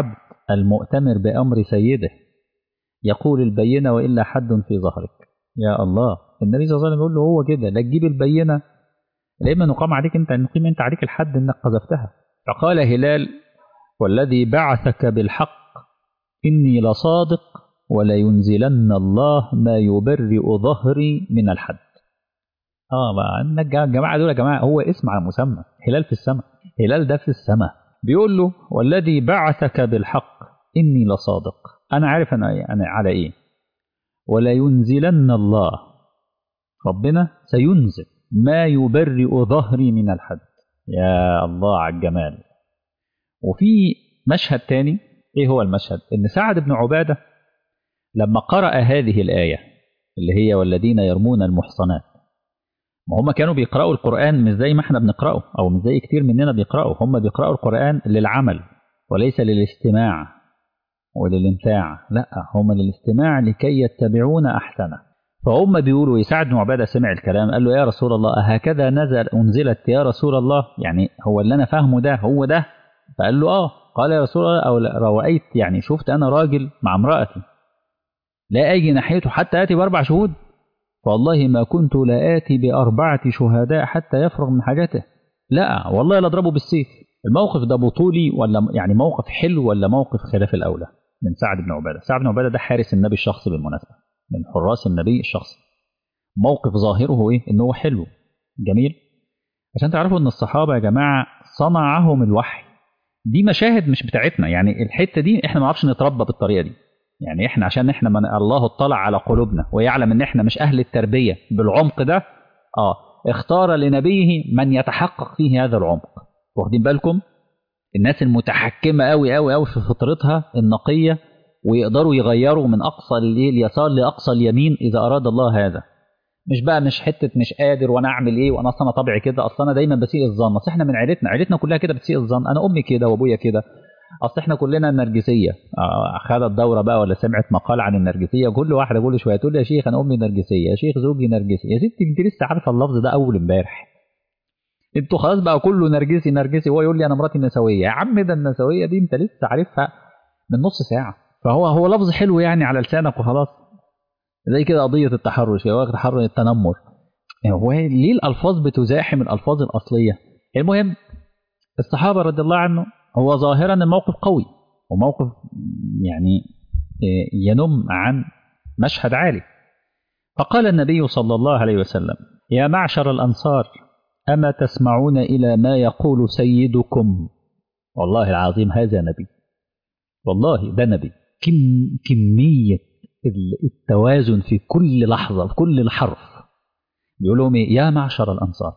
المؤتمر بأمر سيده يقول البينة وإلا حد في ظهرك. يا الله، النبي صلى الله عليه وسلم يقول له هو كده، لا تجيب البينة لا إما نقام عليك أنت، نقيم أنت عليك الحد إنك قذفتها. فقال هلال والذي بعثك بالحق إني لصادق ولينزلن الله ما يبرئ ظهري من الحد. اه بقى انك الجماعه دول يا جماعه، هو اسم على مسمى، هلال في السماء، هلال ده في السماء بيقول له والذي بعثك بالحق اني لصادق، انا عارف انا انا على ايه، ولا ينزلن الله، ربنا سينزل ما يبرئ ظهري من الحد. يا الله على الجمال. وفي مشهد تاني، ايه هو المشهد؟ ان سعد بن عباده لما قرأ هذه الآية اللي هي والذين يرمون المحصنات، ما هم كانوا بيقرأوا القرآن مش زي ما احنا بنقرأه، أو مش زي كتير مننا بيقرأوا، هم بيقرأوا القرآن للعمل وليس للاستماع وللامتاع، لا هم للاستماع لكي يتبعون أحسنه. فهم بيقولوا سعد بن عبادة سمع الكلام قال له يا رسول الله هكذا نزل أنزلت يا رسول الله، يعني هو اللي أنا فاهمه ده هو ده؟ فقال له آه. قال يا رسول الله أو رأيت، يعني شفت أنا راجل مع امرأتي لا أجي ناحيته حتى آتي بأربع شهود، والله ما كنت لا آتي بأربعة شهداء حتى يفرغ من حاجته، لا والله لا أضربه بالسيف. الموقف ده بطولي ولا يعني موقف حلو ولا موقف خلاف الأولى من سعد بن عبادة؟ سعد بن عبادة ده حارس النبي الشخصي بالمناسبة، من حراس النبي الشخصي. موقف ظاهره إيه؟ إنه هو حلو جميل. عشان تعرفوا إن الصحابة يا جماعة صنعهم الوحي. دي مشاهد مش بتاعتنا، يعني الحتة دي إحنا ما نعرفش نتربى بالطريقة دي، يعني احنا عشان احنا من الله اطلع على قلوبنا ويعلم ان احنا مش اهل التربية بالعمق ده، اه اختار لنبيه من يتحقق فيه هذا العمق. واخدين بالكم؟ الناس المتحكمة قوي قوي قوي في فطرتها النقية ويقدروا يغيروا من اقصى اليسار لاقصى اليمين اذا اراد الله هذا. مش بقى مش حتة مش قادر وانا اعمل ايه وانا اصلا طبعي كده، اصلا انا دايما بسيء الظن، اصل احنا من عيلتنا عيلتنا كلها كده بتسيء الظن، انا امي كده وابويا كده، اصل احنا كلنا نرجسيه. خدت دوره بقى ولا سمعت مقال عن النرجسيه، كل واحده كل شويه تقول لي يا شيخ انا امي نرجسيه، يا شيخ زوجي نرجسي. يا ستي انت لسه عارفه اللفظ ده اول امبارح، انتوا خلاص بقى كله نرجسي نرجسي. هو يقول لي انا مراتي نسويه، يا عم ده النسويه دي انت لسه عارفها من نص ساعه، فهو هو لفظ حلو يعني على لسانك وخلاص. زي كده قضيه التحرش، يا واخد تحرش التنمر، يعني هو ليه الالفاظ بتزاحم الالفاظ الاصليه؟ المهم الصحابه رضي الله عنهم هو ظاهرا الموقف قوي وموقف يعني ينم عن مشهد عالي. فقال النبي صلى الله عليه وسلم يا معشر الأنصار أما تسمعون إلى ما يقول سيدكم؟ والله العظيم هذا نبي، والله ده نبي. كم كمية التوازن في كل لحظة في كل الحرف. بيقول لهم إيه؟ يا معشر الأنصار.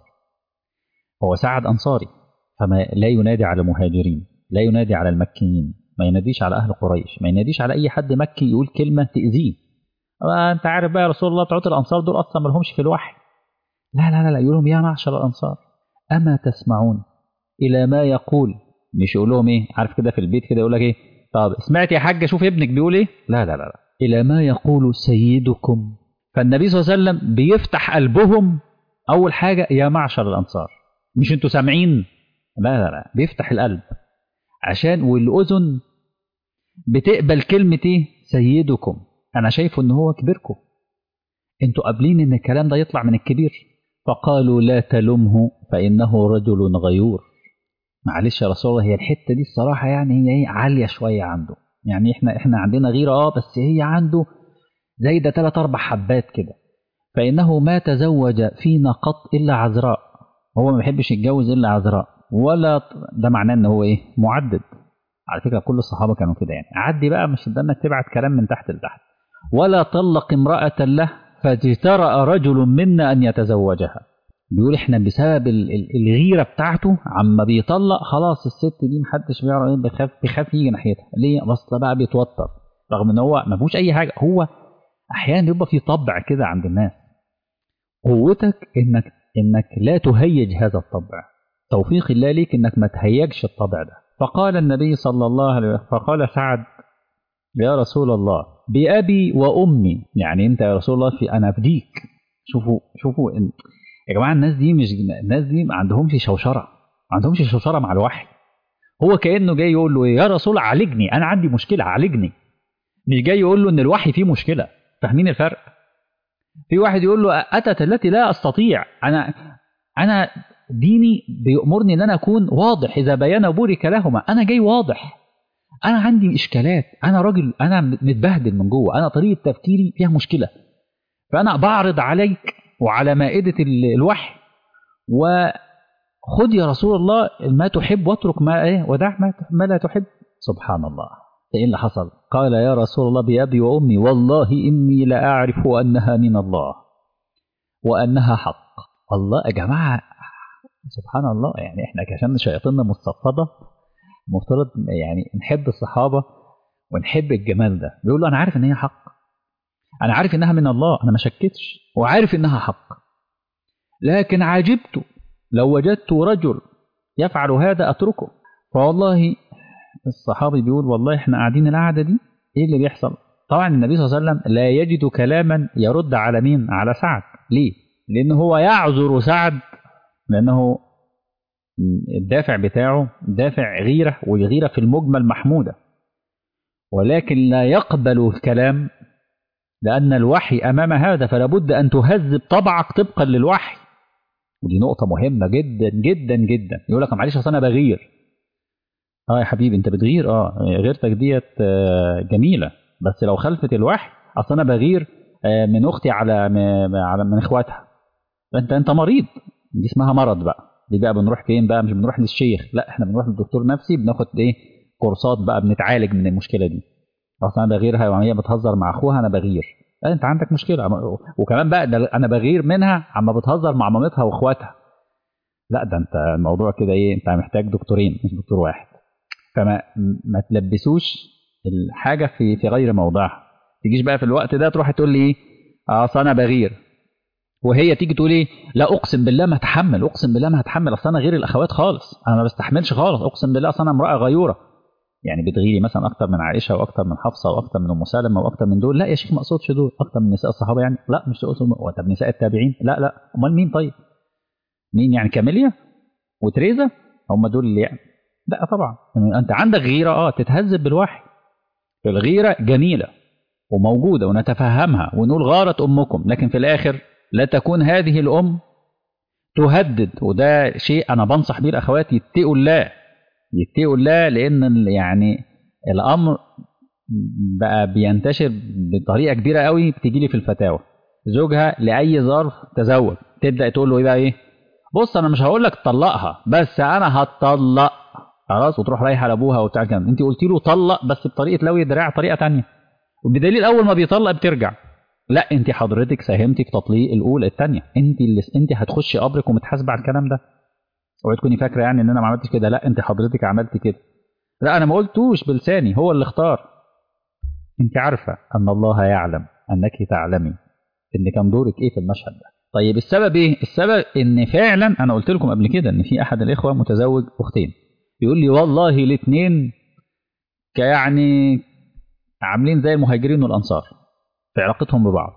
هو سعد أنصاري فما لا ينادي على المهاجرين، لا ينادي على المكيين، ما يناديش على أهل قريش، ما يناديش على أي حد مكي يقول كلمة تأذيه. أنت عارف بقى يا رسول الله بتوع الأنصار دول أصلا ما لهمش في الوحي. لا لا لا يقول لهم يا معشر الأنصار أما تسمعون إلى ما يقول، مش يقول لهم إيه عارف كده في البيت كده يقول لك إيه طب سمعت يا حاجة شوف ابنك بيقول إيه؟ لا لا لا لا إلى ما يقول سيدكم. فالنبي صلى الله عليه وسلم بيفتح قلبهم أول حاجة يا معشر الأنصار، مش أنتوا سامعين؟ لا لا لا بيفتح القلب عشان والأذن بتقبل كلمة إيه؟ سيدكم. أنا شايفه إن هو كبيركم، أنتوا قابلين إن الكلام ده يطلع من الكبير. فقالوا لا تلمه فإنه رجل غيور. معلش يا رسول الله هي الحتة دي الصراحة يعني هي إيه عالية شوية عنده، يعني إحنا إحنا عندنا غيرة أه بس هي عنده زي ده ثلاث أربع حبات كده. فإنه ما تزوج فينا قط إلا عذراء، هو ما بيحبش يتجوز إلا عذراء، ولا ده معناه إن هو إيه معدد. على فكرة كل الصحابة كانوا كده، يعني عدي بقى مش انك تبعت كلام من تحت لتحت. ولا طلق امرأة له فاجترأ رجل منا أن يتزوجها. بيقول احنا بسبب الغيرة بتاعته عما بيطلق خلاص الست دي محدش بيعرف ايه، بيخاف بيخاف يجي ناحيتها ليه؟ بس بقى بيتوتر رغم ان هو ما فيهوش اي حاجة. هو احيانا بيبقى في طبع كده عند الناس. قوتك انك انك لا تهيج هذا الطبع، توفيق الله ليك انك ما تهيجش الطبع ده. فقال النبي صلى الله عليه وسلم فقال سعد يا رسول الله بأبي وأمي، يعني أنت يا رسول الله في أنا أفديك. شوفوا شوفوا إن يا جماعة الناس دي مش الناس دي ما عندهمش شوشرة، ما عندهمش شوشرة مع الوحي. هو كأنه جاي يقول له يا رسول عالجني، أنا عندي مشكلة عالجني، مش جاي يقول له إن الوحي فيه مشكلة. فاهمين الفرق؟ في واحد يقول له أتت التي لا أستطيع، أنا أنا ديني بيأمرني إن أنا أكون واضح، إذا بيان بورك لهما، أنا جاي واضح، أنا عندي إشكالات، أنا راجل أنا متبهدل من جوه، أنا طريقة تفكيري فيها مشكلة، فأنا بعرض عليك وعلى مائدة الوحي، وخذ يا رسول الله ما تحب واترك ما إيه ودع ما, ما لا تحب. سبحان الله، إيه اللي حصل؟ قال يا رسول الله بأبي وأمي والله إني لأعرف أنها من الله وأنها حق. الله يا جماعة، سبحان الله. يعني إحنا عشان شياطيننا مستفضة مفترض يعني نحب الصحابة ونحب الجمال ده. بيقول له أنا عارف إن هي حق، أنا عارف إنها من الله، أنا ما شكتش وعارف إنها حق، لكن عجبت لو وجدت رجل يفعل هذا أتركه. فوالله الصحابي بيقول والله إحنا قاعدين القعدة دي إيه اللي بيحصل؟ طبعا النبي صلى الله عليه وسلم لا يجد كلاما يرد على مين؟ على سعد. ليه؟ لأنه هو يعذر سعد، لأنه الدافع بتاعه دافع غيرة، والغيرة في المجمل محمودة، ولكن لا يقبل الكلام لأن الوحي أمام هذا، فلا بد أن تهذب طبعك طبقا للوحي. ودي نقطة مهمة جدا جدا جدا. يقول لك معلش أصل أنا بغير. اه يا حبيبي انت بتغير، اه غيرتك ديت آه جميلة، بس لو خلفت الوحي اصل انا بغير آه من اختي على على من اخواتها، انت انت مريض، دي اسمها مرض بقى. دي بقى بنروح فين بقى؟ مش بنروح للشيخ، لا احنا بنروح للدكتور نفسي، بناخد ايه كورسات بقى، بنتعالج من المشكلة دي. اصل انا بغيرها وهي بتهزر مع اخوها انا بغير، لا انت عندك مشكلة. وكمان بقى انا بغير منها عما بتهزر مع مامتها واخواتها، لا ده انت الموضوع كده ايه، انت محتاج دكتورين مش دكتور واحد. فما ما تلبسوش الحاجه في في غير موضعها. تجيش بقى في الوقت ده تروح تقول لي ايه اصل انا بغير، وهي تيجي تقول ايه لا اقسم بالله ما هتحمل، اقسم بالله ما هتحمل، اصل انا غير الاخوات خالص، انا ما بستحملش خالص، اقسم بالله اصل انا امراه غيوره. يعني بتغيري مثلا اكتر من عائشه واكتر من حفصه واكتر من ام سلمة واكتر من دول؟ لا يا شيخ ما اقصدش دول، اكتر من نساء الصحابه يعني؟ لا مش تقصد. طب نساء التابعين؟ لا لا، امال مين طيب؟ مين يعني؟ كاميليا وتريزا هم دول اللي يعني؟ لا طبعا. انت عندك غيره اه تتهذب بالوحي، الغيره جميله وموجوده ونتفهمها ونقول غارت امكم، لكن في الاخر لا تكون هذه الام تهدد. وده شيء انا بنصح بيه الاخوات، يتقوا الله، يتقوا الله، لان يعني الامر بقى بينتشر بطريقه كبيره قوي. بتيجي لي في الفتاوى زوجها لاي ظرف تزوج، تبدا تقول له ايه بقى؟ ايه بص انا مش هقول لك طلقها بس انا هتطلق خلاص، وتروح رايحه لابوها وبتاع كده. انت قلت له طلق بس بطريقه لوي دراع، طريقه ثانيه، وبدليل اول ما بيطلق بترجع. لا انت حضرتك ساهمتي في تطليق الاولى الثانيه، انت اللي انت هتخشي قبرك ومتحاسبه على الكلام ده. اوعي تكوني فاكره يعني ان انا ما عملتش كده، لا انت حضرتك عملتي كده. لا انا ما قلتوش بلساني، هو اللي اختار. انت عارفه ان الله يعلم انك تعلمي ان كان دورك ايه في المشهد ده. طيب السبب ايه؟ السبب ان فعلا انا قلت لكم قبل كده ان في احد الاخوه متزوج اختين، يقول لي والله الاثنين كيعني عاملين زي المهاجرين والانصار في علاقتهم ببعض،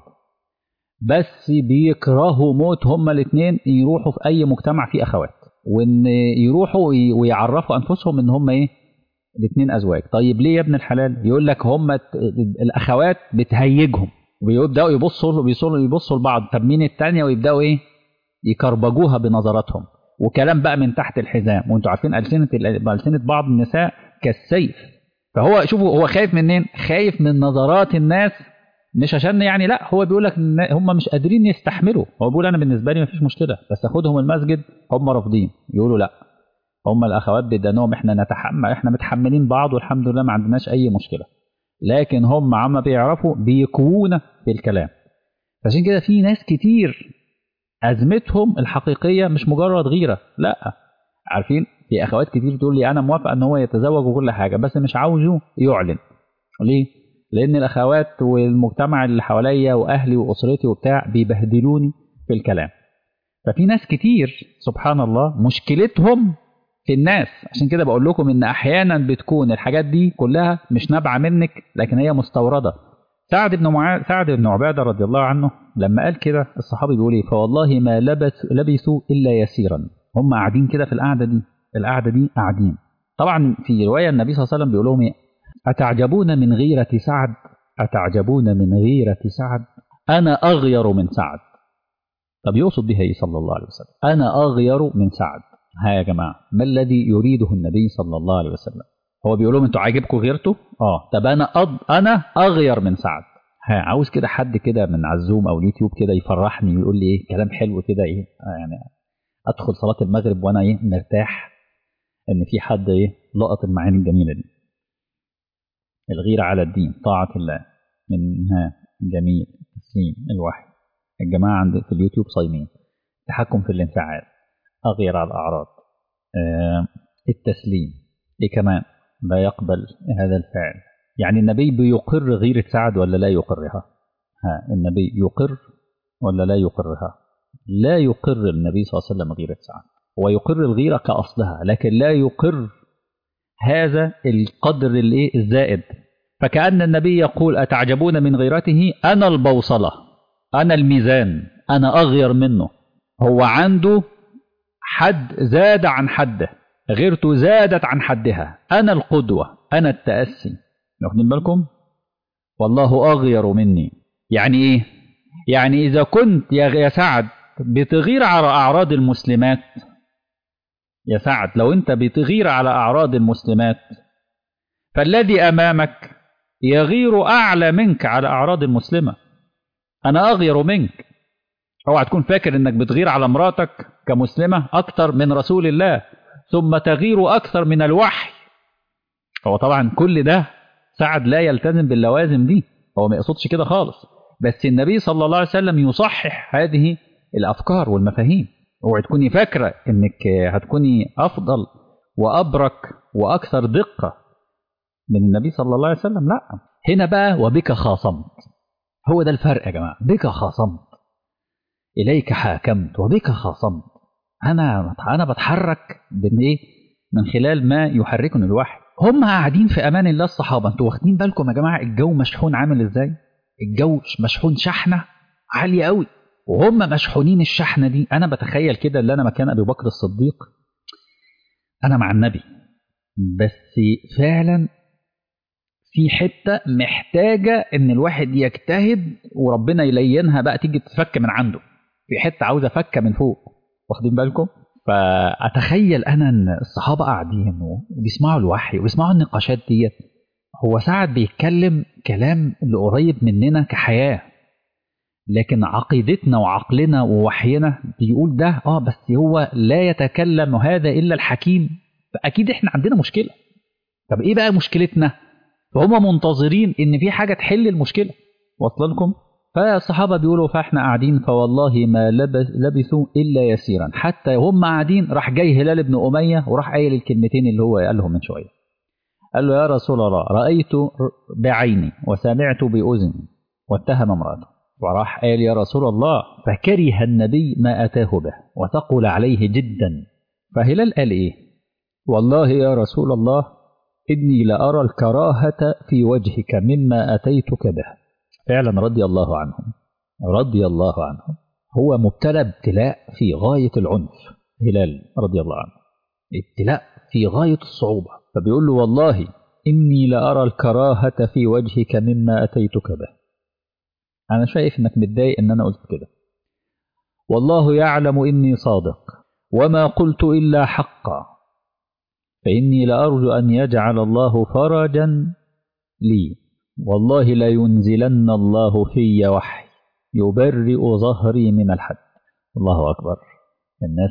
بس بيكرهوا موت هما الاثنين يروحوا في اي مجتمع فيه اخوات، وان يروحوا ويعرفوا انفسهم ان هما ايه الاثنين ازواج. طيب ليه يا ابن الحلال؟ يقول لك هما الاخوات بتهيجهم وبيبداوا يبصوا بيبصوا يبصوا لبعض، طب مين الثانيه؟ ويبداوا ايه يكربجوها بنظراتهم وكلام بقى من تحت الحزام. وانتوا عارفين السنه السنه بعض النساء كالسيف. فهو شوفوا هو خايف منين؟ خايف من نظرات الناس، مش عشان يعني لا، هو بيقول لك هم مش قادرين يستحملوا. هو بيقول انا بالنسبه لي مفيش مشكله بس اخدهم المسجد، هم رافضين. يقولوا لا هم الاخوات بدانهم احنا نتحمل، احنا متحملين بعض والحمد لله ما عندناش اي مشكله، لكن هم عما بيعرفوا بيكوونا في الكلام. عشان كده في ناس كتير ازمتهم الحقيقيه مش مجرد غيره، لا، عارفين في اخوات كتير تقول لي انا موافقه ان هو يتزوج وكل حاجه بس مش عاوزه يعلن. ليه؟ لان الاخوات والمجتمع اللي حواليا واهلي واسرتي وبتاع بيبهدلوني في الكلام. ففي ناس كتير سبحان الله مشكلتهم في الناس. عشان كده بقول لكم ان احيانا بتكون الحاجات دي كلها مش نابعه منك لكن هي مستورده. سعد بن معاذ سعد بن عباده رضي الله عنه لما قال كده الصحابي بيقول ايه؟ فوالله ما لبث لبثوا الا يسيرا. هم قاعدين كده في القعده دي، القعده دي قاعدين طبعا في رواية النبي صلى الله عليه وسلم بيقول لهم إيه؟ أتعجبون من غيرة سعد أتعجبون من غيرة سعد أنا أغير من سعد. طب يقصد بها إيه صلى الله عليه وسلم؟ أنا أغير من سعد. ها يا جماعة، ما الذي يريده النبي صلى الله عليه وسلم؟ هو بيقول لهم أنتوا عاجبكم غيرته؟ آه طب أنا أض... أنا أغير من سعد. ها عاوز كده حد كده من على الزوم أو اليوتيوب كده يفرحني ويقول لي إيه كلام حلو كده إيه يعني أدخل صلاة المغرب وأنا إيه مرتاح إن في حد إيه لقط المعاني الجميلة دي. الغيرة على الدين، طاعة الله، منها جميل، تسليم الوحي. الجماعة عند في اليوتيوب صايمين. تحكم في الانفعال، أغير على الأعراض، آه التسليم. إيه كمان؟ لا يقبل هذا الفعل. يعني النبي بيقر غيرة سعد ولا لا يقرها؟ ها النبي يقر ولا لا يقرها؟ لا يقر النبي صلى الله عليه وسلم غيرة سعد، ويقر الغيرة كأصلها، لكن لا يقر هذا القدر الايه الزائد. فكأن النبي يقول أتعجبون من غيرته أنا البوصلة، أنا الميزان، أنا أغير منه. هو عنده حد زاد عن حده، غيرته زادت عن حدها. أنا القدوة، أنا التأسي. واخدين بالكم؟ والله أغير مني. يعني إيه؟ يعني إذا كنت يا سعد بتغير على أعراض المسلمات، يا سعد لو أنت بتغير على أعراض المسلمات، فالذي أمامك يغير أعلى منك على أعراض المسلمة. أنا أغير منك. اوعى تكون فاكر انك بتغير على مراتك كمسلمة اكتر من رسول الله، ثم تغير اكثر من الوحي. هو طبعا كل ده سعد لا يلتزم باللوازم دي، هو ما يقصدش كده خالص، بس النبي صلى الله عليه وسلم يصحح هذه الافكار والمفاهيم. اوعى تكوني فاكرة انك هتكوني افضل وابرك واكثر دقة من النبي صلى الله عليه وسلم. لا، هنا بقى وبك خاصمت. هو ده الفرق يا جماعة. بك خاصمت، إليك حاكمت، وبك خاصمت. أنا أنا بتحرك من إيه؟ من خلال ما يحركني الوحي. هم قاعدين في أمان الله الصحابة. أنتوا واخدين بالكم يا جماعة الجو مشحون عامل إزاي؟ الجو مشحون شحنة عالية قوي، وهم مشحونين الشحنة دي. أنا بتخيل كده اللي أنا مكان أبي بكر الصديق، أنا مع النبي، بس فعلا في حتة محتاجة إن الواحد يجتهد وربنا يلينها بقى تيجي تتفك من عنده. في حتة عاوزة فكة من فوق، واخدين بالكم؟ فأتخيل أنا أن الصحابة قاعدين وبيسمعوا الوحي وبيسمعوا النقاشات ديت. هو سعد بيتكلم كلام اللي قريب مننا كحياة، لكن عقيدتنا وعقلنا ووحينا بيقول ده اه بس هو لا يتكلم هذا إلا الحكيم. فأكيد إحنا عندنا مشكلة. طب إيه بقى مشكلتنا؟ فهم منتظرين إن في حاجة تحل المشكلة. وصل لكم؟ فالصحابة بيقولوا فاحنا قاعدين فوالله ما لبث لبثوا إلا يسيرا، حتى هم قاعدين راح جاي هلال بن أمية وراح قايل الكلمتين اللي هو قالهم من شوية. قال له يا رسول الله رأيت بعيني وسمعت بأذني، واتهم امرأته. وراح قال يا رسول الله فكره النبي ما أتاه به وثقل عليه جدا. فهلال قال إيه؟ والله يا رسول الله إني لأرى الكراهة في وجهك مما أتيتك به. فعلا رضي الله عنهم، رضي الله عنهم. هو مبتلى ابتلاء في غاية العنف، هلال رضي الله عنه، ابتلاء في غاية الصعوبة. فبيقول له والله إني لأرى الكراهة في وجهك مما أتيتك به. أنا شايف إنك متضايق إن أنا قلت كده. والله يعلم إني صادق وما قلت إلا حقا، فإني لأرجو أن يجعل الله فرجا لي، والله لا ينزلن الله في وحي يبرئ ظهري من الحد. الله أكبر. الناس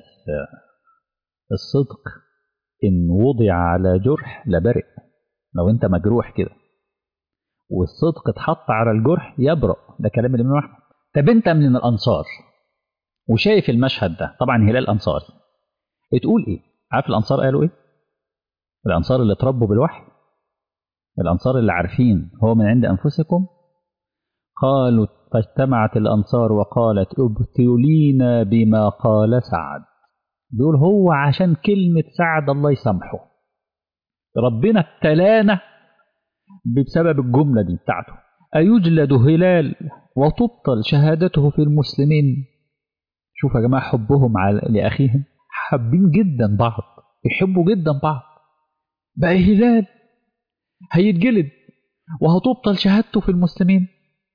الصدق إن وضع على جرح لبرئ. لو أنت مجروح كده والصدق اتحط على الجرح يبرأ. ده كلام الإمام أحمد. طب أنت من الأنصار وشايف المشهد ده، طبعا هلال أنصاري، تقول إيه؟ عارف الأنصار قالوا إيه؟ الأنصار اللي اتربوا بالوحي، الأنصار اللي عارفين هو من عند أنفسكم، قالوا فاجتمعت الأنصار وقالت ابتلينا بما قال سعد. بيقول هو عشان كلمة سعد الله يسامحه ربنا ابتلانا بسبب الجملة دي بتاعته. أيجلد هلال وتبطل شهادته في المسلمين؟ شوف يا جماعة حبهم على لأخيهم، حابين جدا بعض، يحبوا جدا بعض. بقى هلال هيتجلد وهتبطل شهادته في المسلمين.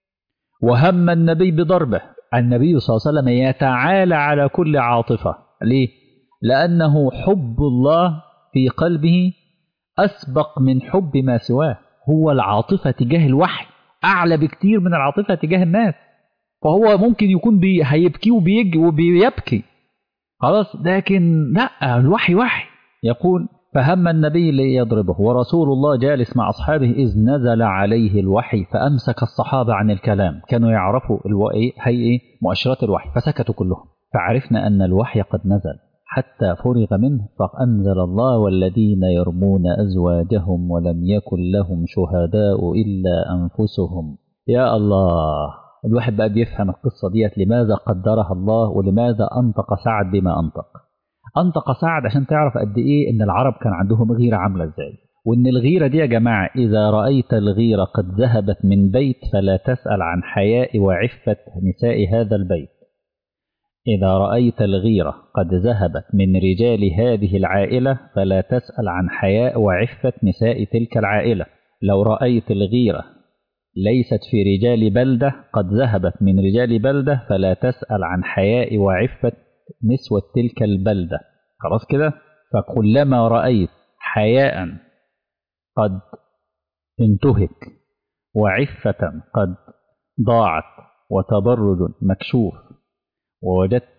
وهم النبي بضربه، النبي صلى الله عليه وسلم يتعالى على كل عاطفة. ليه؟ لأنه حب الله في قلبه أسبق من حب ما سواه. هو العاطفة تجاه الوحي أعلى بكتير من العاطفة تجاه الناس، فهو ممكن يكون بي هيبكي وبيجي وبيبكي خلاص، لكن لا، الوحي وحي. يقول فهم النبي ليضربه ورسول الله جالس مع أصحابه إذ نزل عليه الوحي فأمسك الصحابة عن الكلام. كانوا يعرفوا هي مؤشرات الوحي فسكتوا كلهم، فعرفنا أن الوحي قد نزل حتى فرغ منه. فأنزل الله والذين يرمون أزواجهم ولم يكن لهم شهداء إلا أنفسهم. يا الله، الواحد بقى بيفهم القصة ديت لماذا قدرها الله ولماذا أنطق سعد بما أنطق. أنطق سعد عشان تعرف قد إيه إن العرب كان عندهم غيرة عاملة إزاي، وإن الغيرة دي يا جماعة إذا رأيت الغيرة قد ذهبت من بيت فلا تسأل عن حياء وعفة نساء هذا البيت. إذا رأيت الغيرة قد ذهبت من رجال هذه العائلة فلا تسأل عن حياء وعفة نساء تلك العائلة. لو رأيت الغيرة ليست في رجال بلدة قد ذهبت من رجال بلدة فلا تسأل عن حياء وعفة نسوة تلك البلدة. خلاص كده؟ فكلما رأيت حياء قد انتهك وعفة قد ضاعت وتبرج مكشوف ووجدت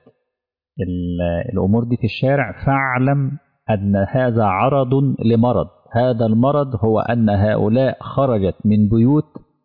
الأمور دي في الشارع فاعلم أن هذا عرض لمرض. هذا المرض هو أن هؤلاء خرجت من بيوت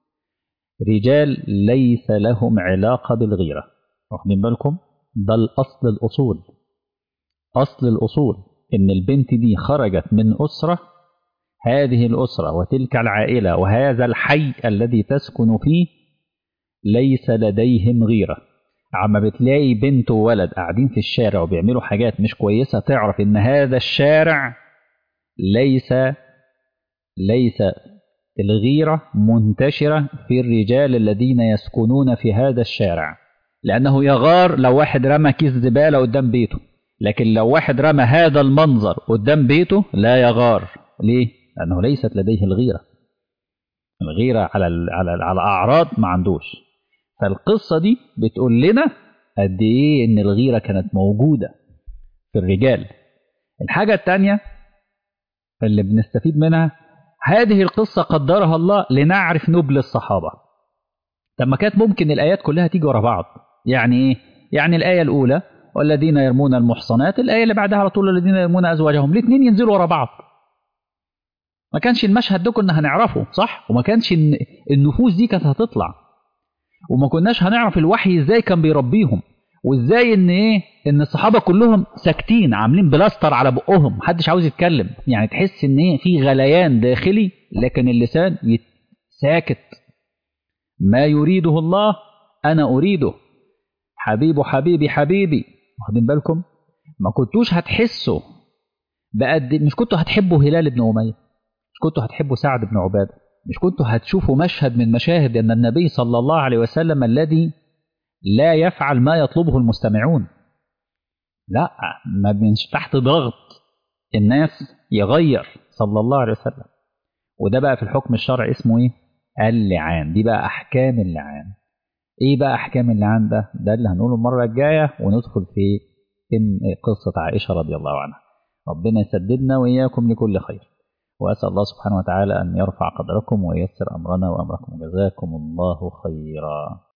رجال ليس لهم علاقة بالغيرة. واخدين بالكم؟ ده الأصل الأصول، أصل الأصول إن البنت دي خرجت من أسرة، هذه الأسرة وتلك العائلة وهذا الحي الذي تسكن فيه ليس لديهم غيرة. عما بتلاقي بنت وولد قاعدين في الشارع وبيعملوا حاجات مش كويسة تعرف إن هذا الشارع ليس ليس الغيرة منتشرة في الرجال الذين يسكنون في هذا الشارع، لأنه يغار لو واحد رمى كيس زبالة قدام بيته، لكن لو واحد رمى هذا المنظر قدام بيته لا يغار. ليه؟ لأنه ليست لديه الغيرة. الغيرة على على على أعراض ما عندوش. فالقصة دي بتقول لنا قد إيه إن الغيرة كانت موجودة في الرجال. الحاجة الثانية اللي بنستفيد منها، هذه القصة قدرها الله لنعرف نبل الصحابة. لما كانت ممكن الآيات كلها تيجي ورا بعض. يعني إيه؟ يعني الآية الأولى والذين يرمون المحصنات، الآية اللي بعدها على طول الذين يرمون أزواجهم، الاثنين ينزلوا ورا بعض. ما كانش المشهد ده كنا هنعرفه صح، وما كانش النفوس دي كانت هتطلع، وما كناش هنعرف الوحي ازاي كان بيربيهم، وازاي ان ايه ان الصحابه كلهم ساكتين عاملين بلاستر على بقهم محدش عاوز يتكلم. يعني تحس ان ايه في غليان داخلي لكن اللسان ساكت. ما يريده الله انا اريده، حبيب حبيبي حبيبي. واخدين بالكم؟ ما كنتوش هتحسوا بقد، مش كنتوا هتحبوا هلال بن أمية، مش كنتوا هتحبوا سعد بن عبادة، مش كنتوا هتشوفوا مشهد من مشاهد أن النبي صلى الله عليه وسلم الذي لا يفعل ما يطلبه المستمعون، لا، ما بينش تحت ضغط الناس يغير صلى الله عليه وسلم. وده بقى في الحكم الشرعي اسمه ايه؟ اللعان. دي بقى أحكام اللعان. ايه بقى أحكام اللعان ده؟ ده اللي هنقوله المرة الجاية، وندخل في قصة عائشة رضي الله عنها. ربنا يسددنا وإياكم لكل خير، وأسأل الله سبحانه وتعالى أن يرفع قدركم وييسر أمرنا وأمركم. جزاكم الله خيرا.